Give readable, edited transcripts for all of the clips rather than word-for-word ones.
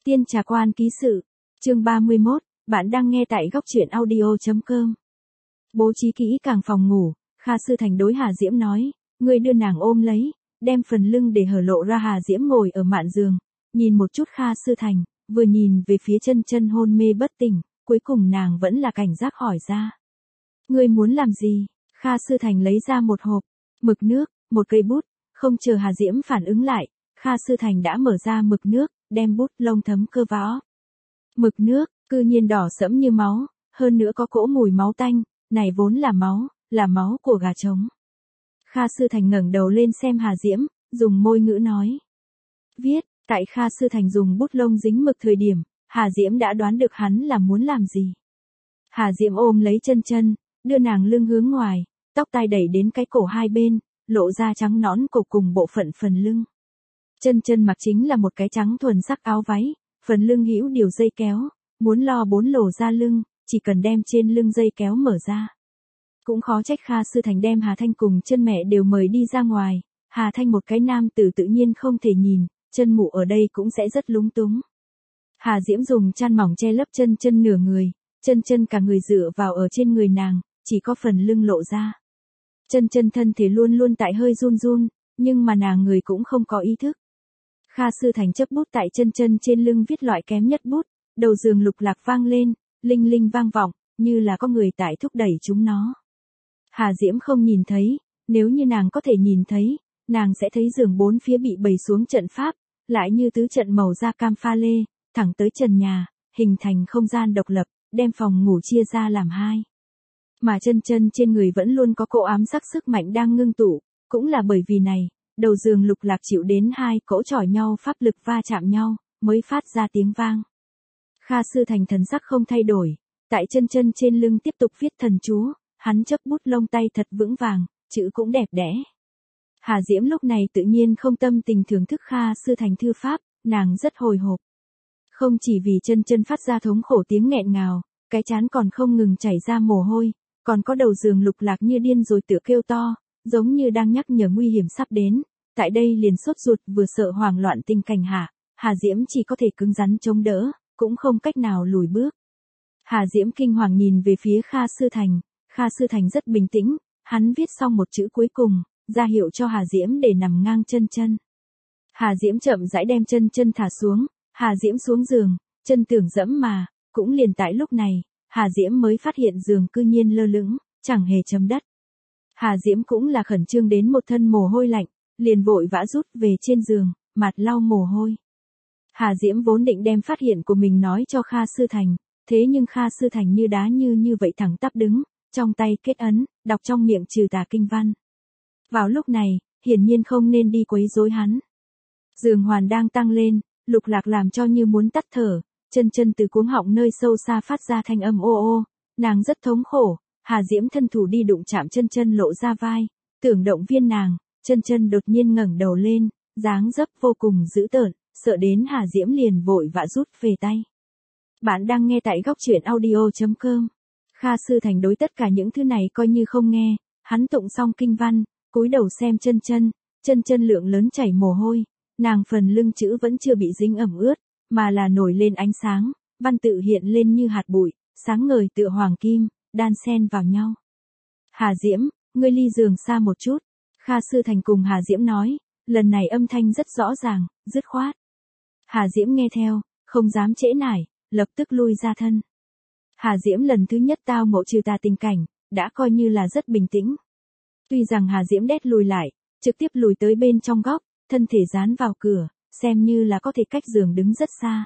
Tiên Trà Quan ký sự, chương 31, bạn đang nghe tại góc truyện audio.com. Bố trí kỹ càng phòng ngủ, Kha Sư Thành đối Hà Diễm nói, ngươi đưa nàng ôm lấy, đem phần lưng để hở lộ ra. Hà Diễm ngồi ở mạn giường, nhìn một chút Kha Sư Thành, vừa nhìn về phía chân chân hôn mê bất tỉnh, cuối cùng nàng vẫn là cảnh giác hỏi ra. Ngươi muốn làm gì? Kha Sư Thành lấy ra một hộp, mực nước, một cây bút, không chờ Hà Diễm phản ứng lại, Kha Sư Thành đã mở ra mực nước, đem bút lông thấm cơ võ. Mực nước, cư nhiên đỏ sẫm như máu, hơn nữa có cỗ mùi máu tanh, này vốn là máu của gà trống. Kha Sư Thành ngẩng đầu lên xem Hà Diễm, dùng môi ngữ nói. Viết, tại Kha Sư Thành dùng bút lông dính mực thời điểm, Hà Diễm đã đoán được hắn là muốn làm gì. Hà Diễm ôm lấy chân chân, đưa nàng lưng hướng ngoài, tóc tai đẩy đến cái cổ hai bên, lộ ra trắng nõn cổ cùng bộ phận phần lưng. Chân chân mặc chính là một cái trắng thuần sắc áo váy, phần lưng hữu điều dây kéo, muốn lo 4 lỗ ra lưng, chỉ cần đem trên lưng dây kéo mở ra. Cũng khó trách Kha Sư Thành đem Hà Thanh cùng chân mẹ đều mời đi ra ngoài, Hà Thanh một cái nam tử tự nhiên không thể nhìn, chân mụ ở đây cũng sẽ rất lúng túng. Hà Diễm dùng chăn mỏng che lấp chân chân nửa người, chân chân cả người dựa vào ở trên người nàng, chỉ có phần lưng lộ ra. Chân chân thân thể luôn luôn tại hơi run run, nhưng mà nàng người cũng không có ý thức. Kha Sư Thành chấp bút tại chân chân trên lưng viết loại kém nhất bút, đầu giường lục lạc vang lên, linh linh vang vọng, như là có người tại thúc đẩy chúng nó. Hà Diễm không nhìn thấy, nếu như nàng có thể nhìn thấy, nàng sẽ thấy giường bốn phía bị bày xuống trận pháp, lại như tứ trận màu da cam pha lê, thẳng tới trần nhà, hình thành không gian độc lập, đem phòng ngủ chia ra làm hai. Mà chân chân trên người vẫn luôn có cỗ ám sắc sức mạnh đang ngưng tụ, cũng là bởi vì này, đầu giường lục lạc chịu đến hai cỗ chỏi nhau pháp lực va chạm nhau, mới phát ra tiếng vang. Kha Sư Thành thần sắc không thay đổi, tại chân chân trên lưng tiếp tục viết thần chú, hắn chấp bút lông tay thật vững vàng, chữ cũng đẹp đẽ. Hà Diễm lúc này tự nhiên không tâm tình thưởng thức Kha Sư Thành thư pháp, nàng rất hồi hộp. Không chỉ vì chân chân phát ra thống khổ tiếng nghẹn ngào, cái trán còn không ngừng chảy ra mồ hôi, còn có đầu giường lục lạc như điên rồi tựa kêu to, giống như đang nhắc nhở nguy hiểm sắp đến. Tại đây liền sốt ruột vừa sợ hoảng loạn tình cảnh hạ, Hà Diễm chỉ có thể cứng rắn chống đỡ, cũng không cách nào lùi bước. Hà Diễm kinh hoàng nhìn về phía Kha Sư Thành, Kha Sư Thành rất bình tĩnh, hắn viết xong một chữ cuối cùng, ra hiệu cho Hà Diễm để nằm ngang chân chân. Hà Diễm chậm rãi đem chân chân thả xuống, Hà Diễm xuống giường, chân tưởng dẫm mà, cũng liền tại lúc này, Hà Diễm mới phát hiện giường cư nhiên lơ lửng, chẳng hề chấm đất. Hà Diễm cũng là khẩn trương đến một thân mồ hôi lạnh, liền vội vã rút về trên giường, mặt lau mồ hôi. Hà Diễm vốn định đem phát hiện của mình nói cho Kha Sư Thành, thế nhưng Kha Sư Thành như đá như vậy thẳng tắp đứng, trong tay kết ấn, đọc trong miệng trừ tà kinh văn. Vào lúc này, hiển nhiên không nên đi quấy rối hắn. Giường hoàn đang tăng lên, lục lạc làm cho như muốn tắt thở, chân chân từ cuống họng nơi sâu xa phát ra thanh âm ô ô, nàng rất thống khổ, Hà Diễm thân thủ đi đụng chạm chân chân lộ ra vai, tưởng động viên nàng, chân chân đột nhiên ngẩng đầu lên, dáng dấp vô cùng dữ tợn, sợ đến Hà Diễm liền vội vã rút về tay. Bạn đang nghe tại góc truyện audio.com. Kha Sư Thành đối tất cả những thứ này coi như không nghe, hắn tụng xong kinh văn, cúi đầu xem chân chân lượng lớn chảy mồ hôi, nàng phần lưng chữ vẫn chưa bị dính ẩm ướt, mà là nổi lên ánh sáng, văn tự hiện lên như hạt bụi, sáng ngời tựa hoàng kim, đan xen vào nhau. Hà Diễm, ngươi ly giường xa một chút, Kha Sư Thành cùng Hà Diễm nói, lần này âm thanh rất rõ ràng, dứt khoát. Hà Diễm nghe theo, không dám trễ nải, lập tức lui ra thân. Hà Diễm lần thứ nhất tao ngộ trừ tà tình cảnh, đã coi như là rất bình tĩnh. Tuy rằng Hà Diễm đét lùi lại, trực tiếp lùi tới bên trong góc, thân thể dán vào cửa, xem như là có thể cách giường đứng rất xa.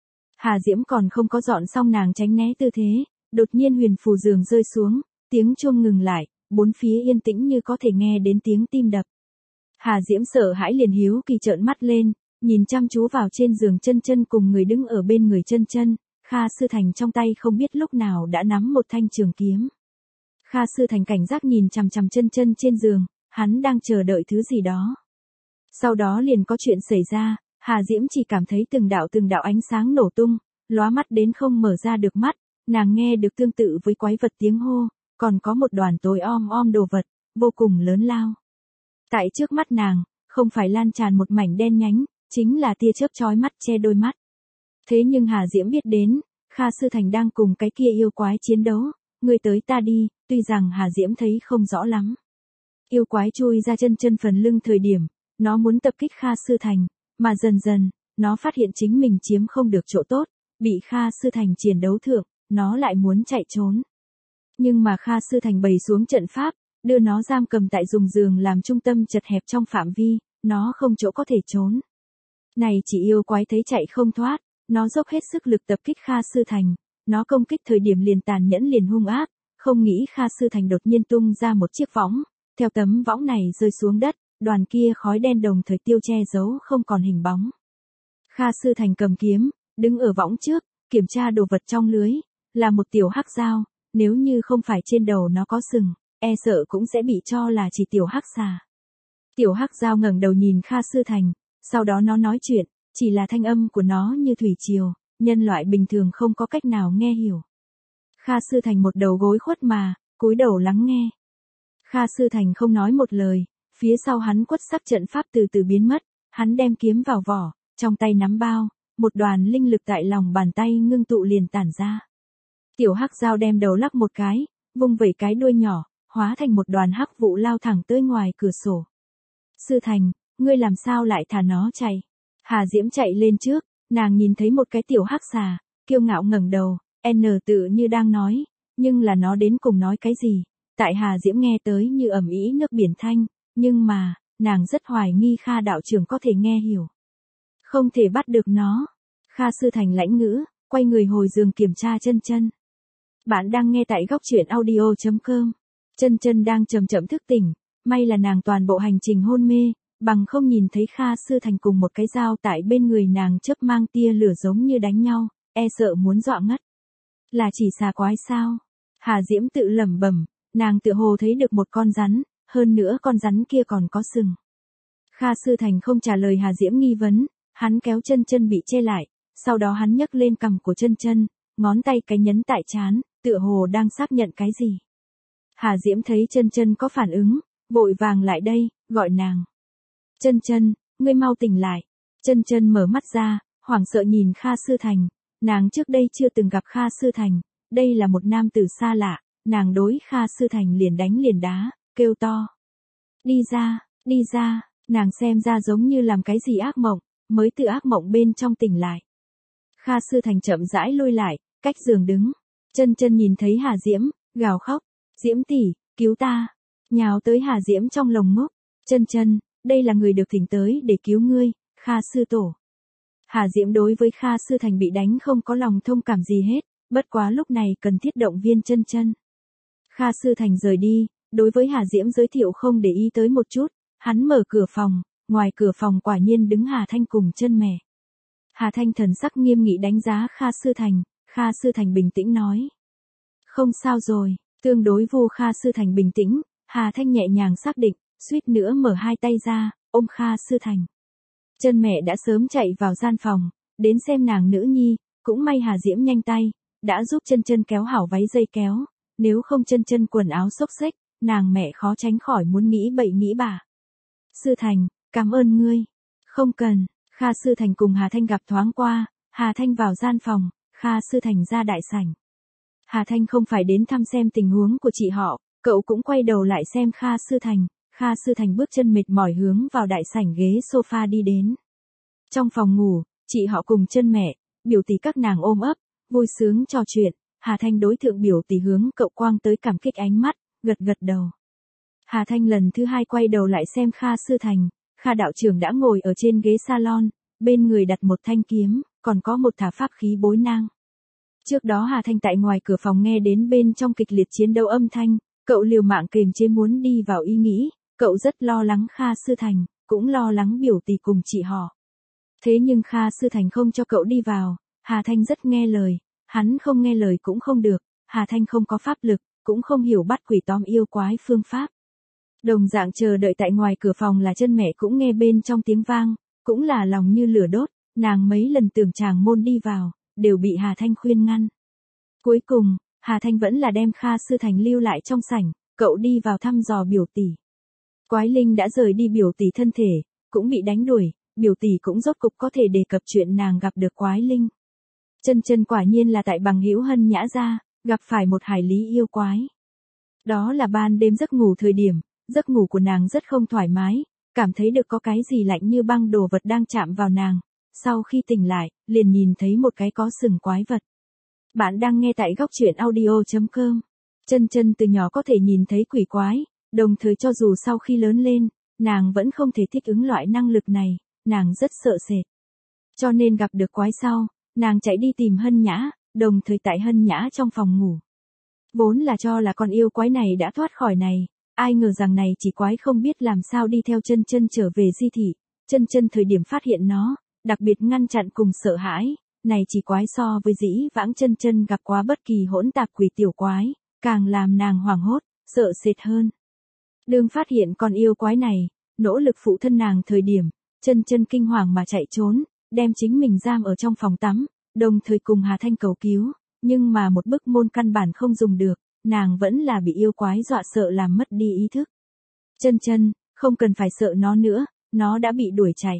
Hà Diễm còn không có dọn xong nàng tránh né tư thế, đột nhiên huyền phù giường rơi xuống, tiếng chuông ngừng lại, bốn phía yên tĩnh như có thể nghe đến tiếng tim đập. Hà Diễm sợ hãi liền hiếu kỳ trợn mắt lên, nhìn chăm chú vào trên giường chân chân cùng người đứng ở bên người chân chân, Kha Sư Thành trong tay không biết lúc nào đã nắm một thanh trường kiếm. Kha Sư Thành cảnh giác nhìn chằm chằm chân chân trên giường, hắn đang chờ đợi thứ gì đó. Sau đó liền có chuyện xảy ra, Hà Diễm chỉ cảm thấy từng đạo ánh sáng nổ tung, lóa mắt đến không mở ra được mắt, nàng nghe được tương tự với quái vật tiếng hô, còn có một đoàn tối om đồ vật, vô cùng lớn lao. Tại trước mắt nàng, không phải lan tràn một mảnh đen nhánh, chính là tia chớp chói mắt che đôi mắt. Thế nhưng Hà Diễm biết đến, Kha Sư Thành đang cùng cái kia yêu quái chiến đấu, người tới ta đi, tuy rằng Hà Diễm thấy không rõ lắm. Yêu quái chui ra chân chân phần lưng thời điểm, nó muốn tập kích Kha Sư Thành, mà dần dần, nó phát hiện chính mình chiếm không được chỗ tốt, bị Kha Sư Thành chiến đấu thượng, nó lại muốn chạy trốn. Nhưng mà Kha Sư Thành bày xuống trận pháp, đưa nó giam cầm tại dùng giường làm trung tâm chật hẹp trong phạm vi, nó không chỗ có thể trốn. Này chỉ yêu quái thấy chạy không thoát, nó dốc hết sức lực tập kích Kha Sư Thành, nó công kích thời điểm liền tàn nhẫn liền hung ác, không nghĩ Kha Sư Thành đột nhiên tung ra một chiếc võng, theo tấm võng này rơi xuống đất, đoàn kia khói đen đồng thời tiêu che giấu không còn hình bóng. Kha Sư Thành cầm kiếm, đứng ở võng trước, kiểm tra đồ vật trong lưới, là một tiểu hắc dao, nếu như không phải trên đầu nó có sừng, e sợ cũng sẽ bị cho là chỉ tiểu hắc xà. Tiểu hắc dao ngẩng đầu nhìn Kha Sư Thành, sau đó nó nói chuyện, chỉ là thanh âm của nó như thủy triều, nhân loại bình thường không có cách nào nghe hiểu. Kha Sư Thành một đầu gối khuất mà, cúi đầu lắng nghe. Kha Sư Thành không nói một lời, phía sau hắn quất sắc trận pháp từ từ biến mất, hắn đem kiếm vào vỏ, trong tay nắm bao, một đoàn linh lực tại lòng bàn tay ngưng tụ liền tản ra. Tiểu hắc dao đem đầu lắc một cái, vung vẩy cái đuôi nhỏ, hóa thành một đoàn hắc vụ lao thẳng tới ngoài cửa sổ. Sư Thành, ngươi làm sao lại thả nó chạy? Hà Diễm chạy lên trước, nàng nhìn thấy một cái tiểu hắc xà, kiêu ngạo ngẩng đầu, tự như đang nói, nhưng là nó đến cùng nói cái gì? Tại Hà Diễm nghe tới như ầm ĩ nước biển thanh, nhưng mà, nàng rất hoài nghi Kha đạo trưởng có thể nghe hiểu. Không thể bắt được nó. Kha Sư Thành lãnh ngữ, quay người hồi giường kiểm tra chân chân. Bạn đang nghe tại góc truyện audio.com. Chân chân đang chậm chậm thức tỉnh, may là nàng toàn bộ hành trình hôn mê, bằng không nhìn thấy Kha Sư Thành cùng một cái dao tại bên người nàng chớp mang tia lửa giống như đánh nhau, e sợ muốn dọa ngất. Là chỉ xà quái sao? Hà Diễm tự lẩm bẩm, nàng tựa hồ thấy được một con rắn, hơn nữa con rắn kia còn có sừng. Kha Sư Thành không trả lời Hà Diễm nghi vấn, hắn kéo chân chân bị che lại, sau đó hắn nhấc lên cằm của chân chân, ngón tay cái nhấn tại trán, tựa hồ đang xác nhận cái gì. Hà Diễm thấy chân chân có phản ứng, vội vàng lại đây, gọi nàng. Chân chân, ngươi mau tỉnh lại. Chân chân mở mắt ra, hoảng sợ nhìn Kha Sư Thành, nàng trước đây chưa từng gặp Kha Sư Thành, đây là một nam tử xa lạ, nàng đối Kha Sư Thành liền đánh liền đá, kêu to. Đi ra, nàng xem ra giống như làm cái gì ác mộng, mới từ ác mộng bên trong tỉnh lại. Kha Sư Thành chậm rãi lui lại, cách giường đứng. Chân chân nhìn thấy Hà Diễm, gào khóc, Diễm tỷ, cứu ta, nhào tới Hà Diễm trong lồng ngực. Chân chân, đây là người được thỉnh tới để cứu ngươi, Kha Sư Tổ. Hà Diễm đối với Kha Sư Thành bị đánh không có lòng thông cảm gì hết, bất quá lúc này cần thiết động viên chân chân. Kha Sư Thành rời đi, đối với Hà Diễm giới thiệu không để ý tới một chút, hắn mở cửa phòng, ngoài cửa phòng quả nhiên đứng Hà Thanh cùng chân mẹ. Hà Thanh thần sắc nghiêm nghị đánh giá Kha Sư Thành, Kha Sư Thành bình tĩnh nói. Không sao rồi, tương đối vu Kha Sư Thành bình tĩnh, Hà Thanh nhẹ nhàng xác định, suýt nữa mở hai tay ra, ôm Kha Sư Thành. Chân mẹ đã sớm chạy vào gian phòng, đến xem nàng nữ nhi, cũng may Hà Diễm nhanh tay, đã giúp chân chân kéo hảo váy dây kéo, nếu không chân chân quần áo xốc xếch, nàng mẹ khó tránh khỏi muốn nghĩ bậy nghĩ bạ. Sư Thành, cảm ơn ngươi. Không cần, Kha Sư Thành cùng Hà Thanh gặp thoáng qua, Hà Thanh vào gian phòng, Kha Sư Thành ra đại sảnh. Hà Thanh không phải đến thăm xem tình huống của chị họ, cậu cũng quay đầu lại xem Kha Sư Thành. Kha Sư Thành bước chân mệt mỏi hướng vào đại sảnh ghế sofa đi đến. Trong phòng ngủ, chị họ cùng chân mẹ, biểu tỷ các nàng ôm ấp, vui sướng trò chuyện, Hà Thanh đối thượng biểu tỷ hướng cậu quang tới cảm kích ánh mắt, gật gật đầu. Hà Thanh lần thứ hai quay đầu lại xem Kha Sư Thành, Kha đạo trưởng đã ngồi ở trên ghế salon, bên người đặt một thanh kiếm, còn có một thả pháp khí bối nang. Trước đó Hà Thanh tại ngoài cửa phòng nghe đến bên trong kịch liệt chiến đấu âm thanh, cậu liều mạng kềm chế muốn đi vào ý nghĩ, cậu rất lo lắng Kha Sư Thành, cũng lo lắng biểu tỷ cùng chị họ. Thế nhưng Kha Sư Thành không cho cậu đi vào, Hà Thanh rất nghe lời, hắn không nghe lời cũng không được, Hà Thanh không có pháp lực, cũng không hiểu bắt quỷ tóm yêu quái phương pháp. Đồng dạng chờ đợi tại ngoài cửa phòng là chân mẹ cũng nghe bên trong tiếng vang, cũng là lòng như lửa đốt, nàng mấy lần tưởng chàng môn đi vào, đều bị Hà Thanh khuyên ngăn. Cuối cùng, Hà Thanh vẫn là đem Kha Sư Thành lưu lại trong sảnh, cậu đi vào thăm dò biểu tỷ. Quái Linh đã rời đi biểu tỷ thân thể, cũng bị đánh đuổi, biểu tỷ cũng rốt cục có thể đề cập chuyện nàng gặp được Quái Linh. Chân chân quả nhiên là tại bằng hữu Hân Nhã gia, gặp phải một hải lý yêu quái. Đó là ban đêm giấc ngủ thời điểm, giấc ngủ của nàng rất không thoải mái, cảm thấy được có cái gì lạnh như băng đồ vật đang chạm vào nàng. Sau khi tỉnh lại, liền nhìn thấy một cái có sừng quái vật. Bạn đang nghe tại góc truyện audio.com. Chân chân từ nhỏ có thể nhìn thấy quỷ quái, đồng thời cho dù sau khi lớn lên, nàng vẫn không thể thích ứng loại năng lực này, nàng rất sợ sệt. Cho nên gặp được quái sau, nàng chạy đi tìm Hân Nhã, đồng thời tại Hân Nhã trong phòng ngủ. Vốn là cho là con yêu quái này đã thoát khỏi này, ai ngờ rằng này chỉ quái không biết làm sao đi theo chân chân trở về di thị, chân chân thời điểm phát hiện nó, đặc biệt ngăn chặn cùng sợ hãi, này chỉ quái so với dĩ vãng chân chân gặp quá bất kỳ hỗn tạp quỷ tiểu quái, càng làm nàng hoảng hốt, sợ sệt hơn. Đương phát hiện con yêu quái này, nỗ lực phụ thân nàng thời điểm, chân chân kinh hoàng mà chạy trốn, đem chính mình giam ở trong phòng tắm, đồng thời cùng Hà Thanh cầu cứu, nhưng mà một bức môn căn bản không dùng được, nàng vẫn là bị yêu quái dọa sợ làm mất đi ý thức. Chân chân, không cần phải sợ nó nữa, nó đã bị đuổi chạy.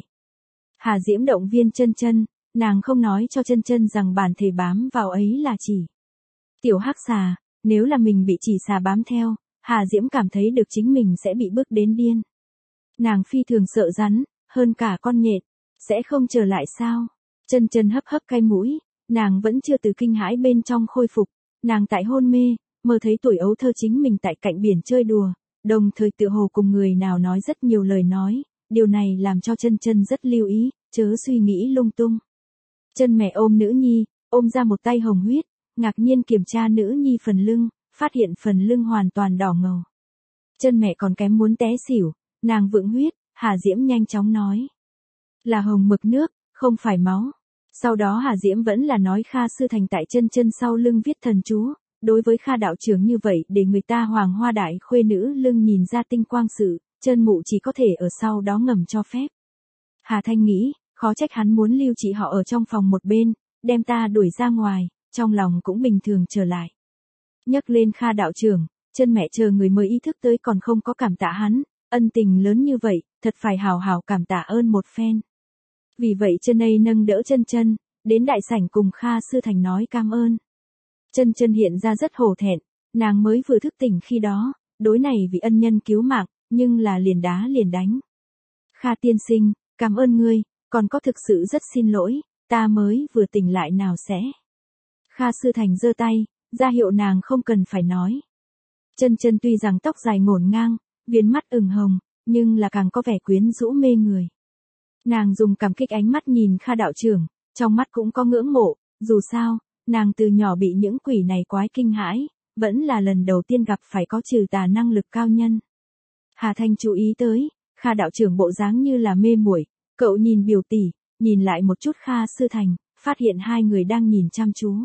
Hà Diễm động viên chân chân, nàng không nói cho chân chân rằng bản thể bám vào ấy là chỉ tiểu hắc xà, nếu là mình bị chỉ xà bám theo, Hà Diễm cảm thấy được chính mình sẽ bị bức đến điên. Nàng phi thường sợ rắn, hơn cả con nhện, sẽ không trở lại sao? Chân chân hấp hấp cái mũi, nàng vẫn chưa từ kinh hãi bên trong khôi phục, nàng tại hôn mê, mơ thấy tuổi ấu thơ chính mình tại cạnh biển chơi đùa, đồng thời tự hồ cùng người nào nói rất nhiều lời nói, điều này làm cho chân chân rất lưu ý, chớ suy nghĩ lung tung. Chân mẹ ôm nữ nhi, ôm ra một tay hồng huyết, ngạc nhiên kiểm tra nữ nhi phần lưng, phát hiện phần lưng hoàn toàn đỏ ngầu. Chân mẹ còn kém muốn té xỉu, nàng vượng huyết, Hà Diễm nhanh chóng nói. Là hồng mực nước, không phải máu. Sau đó Hà Diễm vẫn là nói Kha Sư Thành tại chân chân sau lưng viết thần chú, đối với Kha đạo trưởng như vậy để người ta hoàng hoa đại khuê nữ lưng nhìn ra tinh quang sự, chân mụ chỉ có thể ở sau đó ngầm cho phép. Hà Thanh nghĩ, khó trách hắn muốn lưu chị họ ở trong phòng một bên, đem ta đuổi ra ngoài, trong lòng cũng bình thường trở lại. Nhắc lên Kha đạo trưởng, chân mẹ chờ người mới ý thức tới còn không có cảm tạ hắn, ân tình lớn như vậy, thật phải hào hào cảm tạ ơn một phen. Vì vậy chân ấy nâng đỡ chân chân, đến đại sảnh cùng Kha Sư Thành nói cảm ơn. Chân chân hiện ra rất hổ thẹn, nàng mới vừa thức tỉnh khi đó, đối này vì ân nhân cứu mạng, nhưng là liền đá liền đánh. Kha tiên sinh, cảm ơn ngươi, còn có thực sự rất xin lỗi, ta mới vừa tỉnh lại nào sẽ. Kha Sư Thành giơ tay, ra hiệu nàng không cần phải nói. Chân chân tuy rằng tóc dài ngổn ngang, viền mắt ửng hồng, nhưng là càng có vẻ quyến rũ mê người. Nàng dùng cảm kích ánh mắt nhìn Kha đạo trưởng, trong mắt cũng có ngưỡng mộ, dù sao, nàng từ nhỏ bị những quỷ này quái kinh hãi, vẫn là lần đầu tiên gặp phải có trừ tà năng lực cao nhân. Hà Thanh chú ý tới, Kha đạo trưởng bộ dáng như là mê muội, cậu nhìn biểu tỷ, nhìn lại một chút Kha Sư Thành, phát hiện hai người đang nhìn chăm chú.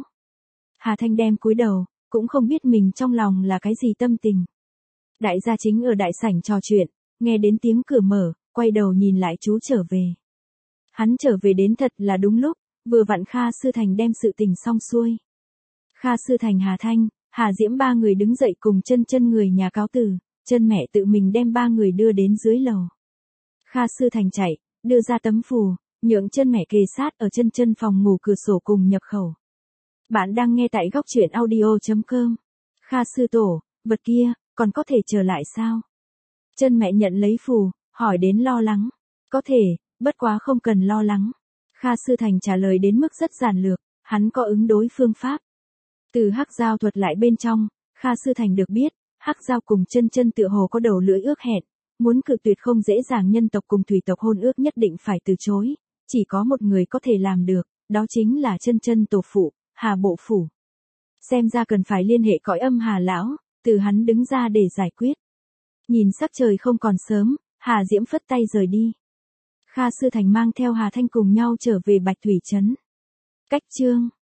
Hà Thanh đem cúi đầu, cũng không biết mình trong lòng là cái gì tâm tình. Đại gia chính ở đại sảnh trò chuyện, nghe đến tiếng cửa mở, quay đầu nhìn lại chú trở về. Hắn trở về đến thật là đúng lúc, vừa vặn Kha Sư Thành đem sự tình xong xuôi. Kha Sư Thành Hà Thanh, Hà Diễm ba người đứng dậy cùng chân chân người nhà cáo từ, chân mẹ tự mình đem ba người đưa đến dưới lầu. Kha Sư Thành chạy, đưa ra tấm phù, nhượng chân mẹ kề sát ở chân chân phòng ngủ cửa sổ cùng nhập khẩu. Bạn đang nghe tại góc truyện audio.com. Kha Sư Tổ, vật kia, còn có thể trở lại sao? Chân mẹ nhận lấy phù, hỏi đến lo lắng. Có thể, bất quá không cần lo lắng. Kha Sư Thành trả lời đến mức rất giản lược, hắn có ứng đối phương pháp. Từ Hắc Giao thuật lại bên trong, Kha Sư Thành được biết, Hắc Giao cùng chân chân tựa hồ có đầu lưỡi ước hẹn, muốn cự tuyệt không dễ dàng nhân tộc cùng thủy tộc hôn ước nhất định phải từ chối, chỉ có một người có thể làm được, đó chính là chân chân tổ phụ, Hà Bộ Phủ. Xem ra cần phải liên hệ cõi âm Hà Lão, từ hắn đứng ra để giải quyết. Nhìn sắc trời không còn sớm, Hà Diễm phất tay rời đi. Kha Sư Thành mang theo Hà Thanh cùng nhau trở về Bạch Thủy Trấn. Cách chương